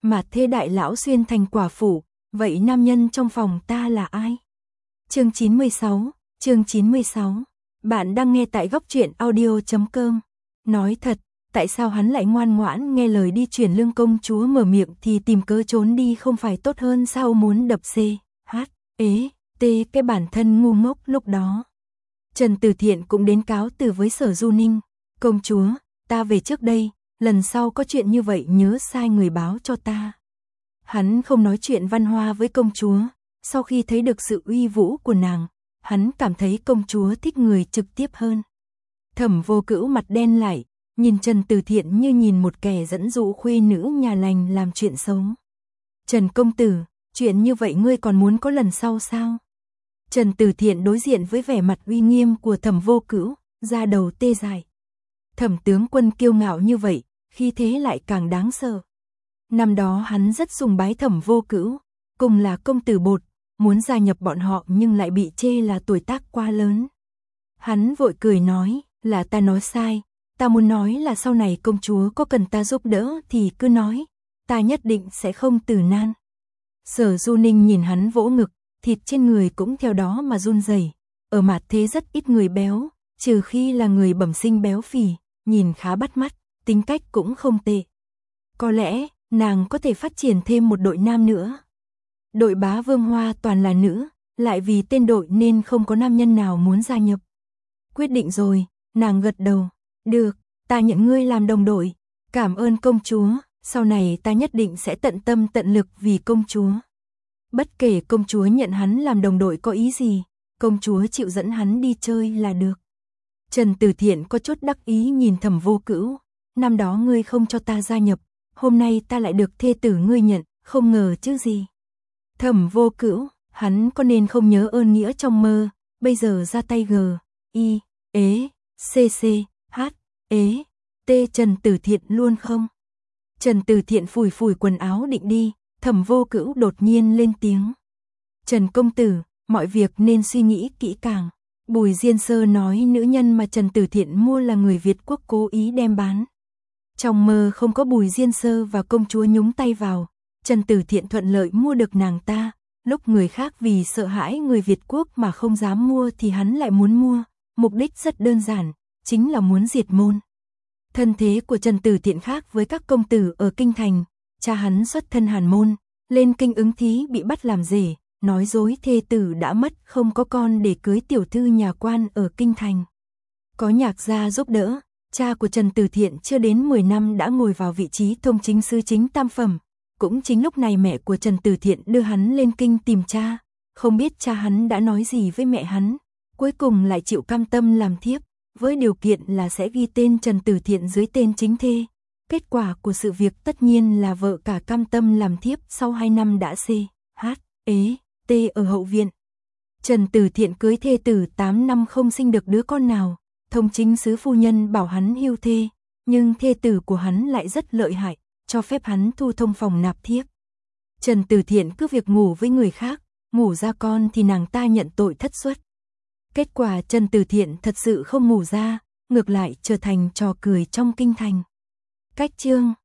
mà thế đại lão xuyên thành quả phụ, vậy nam nhân trong phòng ta là ai? Chương 96. Bạn đang nghe tại góc truyện audio.com. Nói thật, tại sao hắn lại ngoan ngoãn nghe lời đi chuyển lương công chúa mở miệng thì tìm cớ trốn đi không phải tốt hơn sao? Muốn đập cái bản thân ngu ngốc lúc đó. Trần Tử Thiện cũng đến cáo từ với Sở Du Ninh. Công chúa, ta về trước đây, lần sau có chuyện như vậy nhớ sai người báo cho ta. Hắn không nói chuyện văn hoa với công chúa, sau khi thấy được sự uy vũ của nàng, hắn cảm thấy công chúa thích người trực tiếp hơn. Thẩm Vô Cữu mặt đen lại, nhìn Trần Tử Thiện như nhìn một kẻ dẫn dụ khuê nữ nhà lành làm chuyện xấu. Trần công tử, chuyện như vậy ngươi còn muốn có lần sau sao? Trần Tử Thiện đối diện với vẻ mặt uy nghiêm của Thẩm Vô Cữu, da đầu tê dại. Thẩm tướng quân kiêu ngạo như vậy, khi thế lại càng đáng sợ. Năm đó hắn rất sùng bái Thẩm Vô Cữu, cùng là công tử bột, muốn gia nhập bọn họ nhưng lại bị chê là tuổi tác quá lớn. Hắn vội cười nói, là ta nói sai, ta muốn nói là sau này công chúa có cần ta giúp đỡ thì cứ nói, ta nhất định sẽ không từ nan. Sở Du Ninh nhìn hắn vỗ ngực, thịt trên người cũng theo đó mà run rẩy. Ở mặt thế rất ít người béo, trừ khi là người bẩm sinh béo phì, nhìn khá bắt mắt, tính cách cũng không tệ. Có lẽ, nàng có thể phát triển thêm một đội nam nữa. Đội Bá Vương Hoa toàn là nữ, lại vì tên đội nên không có nam nhân nào muốn gia nhập. Quyết định rồi, nàng gật đầu. Được, ta nhận ngươi làm đồng đội. Cảm ơn công chúa, sau này ta nhất định sẽ tận tâm tận lực vì công chúa. Bất kể công chúa nhận hắn làm đồng đội có ý gì, công chúa chịu dẫn hắn đi chơi là được. Trần Tử Thiện có chút đắc ý nhìn Thẩm Vô Cữu. Năm đó ngươi không cho ta gia nhập, hôm nay ta lại được thê tử ngươi nhận, không ngờ chứ gì. Thẩm Vô Cữu, hắn có nên không nhớ ơn nghĩa trong mơ, bây giờ ra tay Trần Tử Thiện luôn không? Trần Tử Thiện phủi phủi quần áo định đi, Thẩm Vô Cữu đột nhiên lên tiếng. Trần công tử, mọi việc nên suy nghĩ kỹ càng. Bùi Diên Sơ nói nữ nhân mà Trần Tử Thiện mua là người Việt quốc cố ý đem bán. Trong mơ không có Bùi Diên Sơ và công chúa nhúng tay vào, Trần Tử Thiện thuận lợi mua được nàng ta. Lúc người khác vì sợ hãi người Việt quốc mà không dám mua thì hắn lại muốn mua, mục đích rất đơn giản, chính là muốn diệt môn. Thân thế của Trần Tử Thiện khác với các công tử ở kinh thành, cha hắn xuất thân Hàn môn, lên kinh ứng thí bị bắt làm rể, nói dối thê tử đã mất không có con để cưới tiểu thư nhà quan ở kinh thành. Có Nhạc gia giúp đỡ, cha của Trần Tử Thiện chưa đến 10 năm đã ngồi vào vị trí thông chính sứ chính tam phẩm. Cũng chính lúc này mẹ của Trần Tử Thiện đưa hắn lên kinh tìm cha, không biết cha hắn đã nói gì với mẹ hắn, cuối cùng lại chịu cam tâm làm thiếp, với điều kiện là sẽ ghi tên Trần Tử Thiện dưới tên chính thê. Kết quả của sự việc tất nhiên là vợ cả cam tâm làm thiếp sau 2 năm đã ở hậu viện. Trần Tử Thiện cưới thê tử 8 năm không sinh được đứa con nào, thông chính sứ phu nhân bảo hắn hưu thê, nhưng thê tử của hắn lại rất lợi hại, cho phép hắn thu thông phòng nạp thiếp. Trần Tử Thiện cứ việc ngủ với người khác, ngủ ra con thì nàng ta nhận tội thất suất. Kết quả Trần Tử Thiện thật sự không ngủ ra, ngược lại trở thành trò cười trong kinh thành. Cách chương